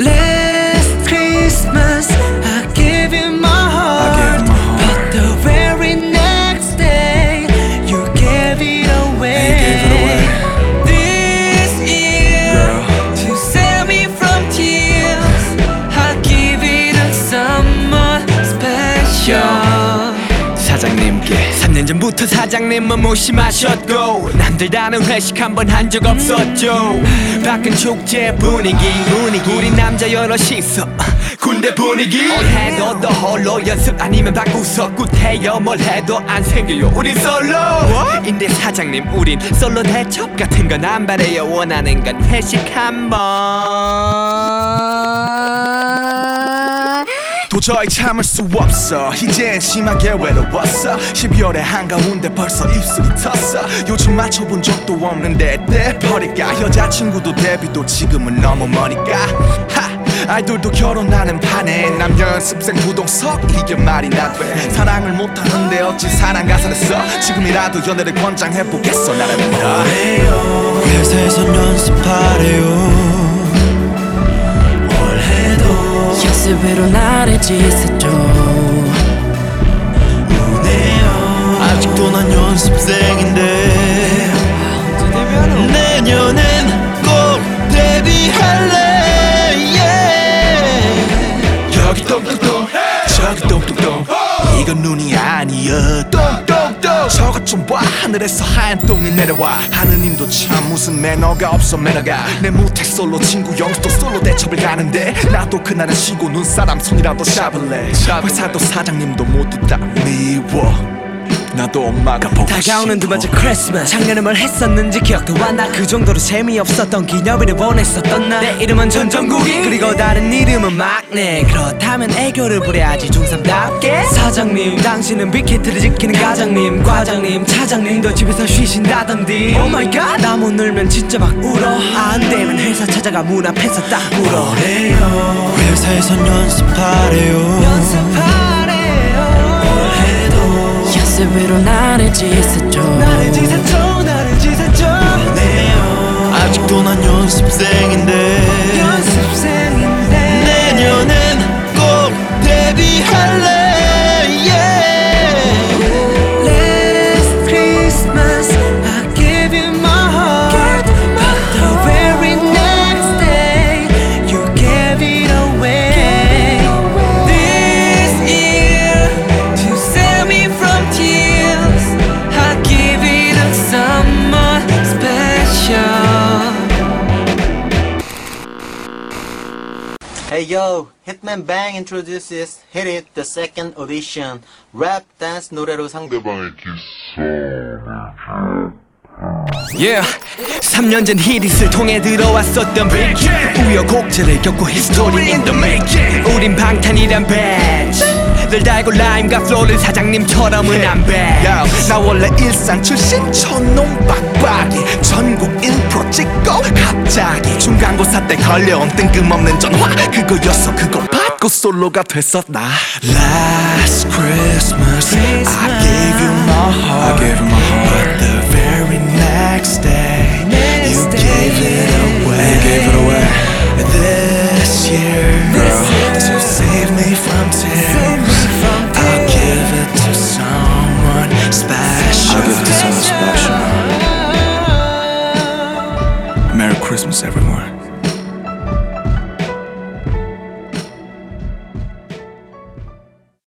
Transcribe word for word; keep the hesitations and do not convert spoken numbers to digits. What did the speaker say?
Last Christmas I gave you my heart, but the very next day you gave it away. This year to save me from tears I give it a someone special. 사장님께 삼 년 전부터 사장님은 무심하셨고 남들 다는 회식 한 번 한 적 없었죠. 밖은 축제 분위기 분위기 우리 남자 여럿이서 군대 분위기 올해도 너 홀로 연습 아니면 바꾸서 굿해요. 뭘 해도 안 생겨요 우린 솔로. 인데 사장님 우린 솔로 대첩 같은 건 안 바래요. 원하는 건 회식 한번. 도저히 참을 수 없어 이젠 심하게 외로웠어. 십이월의 한가운데 벌써 입술이 텄어. 요즘 맞춰본 적도 없는데 때 버릴까. 여자친구도 데뷔도 지금은 너무 머니까. 하! 아이돌도 결혼하는 판에 남녀 연습생 부동석 이게 말이나 돼. 사랑을 못하는데 어찌 사랑 가사를 써. 지금이라도 연애를 권장해보겠어 나라는 너. 회사에선 연습하래요. 연습으로 나를 찢었죠. 아직도 난 연습생인데 내년엔 꼭 데뷔할래. yeah. 여기 똥똥똥 저기 똥똥똥 이건 눈이 아니야 똥똥똥. 저것 좀 봐 하늘에서 하얀 똥이 내려와. 하느님도 참 무슨 매너가 없어 매너가. 내 무태 솔로 친구 영수도 솔로 대첩을 가는데 나도 그날은 쉬고 눈사람 손이라도 잡을래. 회사도 사장님도 모두 다 미워. 나도 엄마가 보고 싶어. 다가오는 두 번째 크리스마스 작년에 뭘 했었는지 기억도 안 나. 그 정도로 재미없었던 기념일을 보냈었던 나. 내 이름은 전정국이 그리고 다른 이름은 막내. 그렇다면 애교를 부려야지 중삼답게. 사장님 당신은 빅히트를 지키는 가장님. 과장님 차장님도 집에서 쉬신다던디. Oh my god 나 못 놀면 진짜 막 울어. 안 되면 회사 찾아가 문 앞에서 딱 울어. 회사에선 연습하래요. 연습하래요. 연습으로 나를 찢었죠. 나를 찢었죠. 나를 찢었죠. 아직도 난 연습생인데 연습생인데 내년엔 꼭 데뷔할래. yeah. Last Christmas I gave you my heart, but the very next day you gave it away. This year to save me from tears I give it a someone special. Hey yo, Hitman Bang introduces Hit It, the second audition. Rap, dance 노래로 상대방의 Yeah. 삼 년 전 히릿을 통해 들어왔었던 빅 우여곡절을 겪고 history in the making. 우린 방탄이란 배지 늘 달고 라임과 플로우를 사장님처럼은 안 배. 나 원래 일산 출신 촌놈 빡빡이 전국 인프로 찍고 갑자기 중간고사 때 걸려온 뜬금없는 전화. 그거였어 그거 받고 솔로가 됐었나. Last Christmas I gave you my heart, but the very next day you gave it away. You gave it away. This year to save me from tears I'll give it to someone special. I'll give it to someone special. Merry Christmas everyone.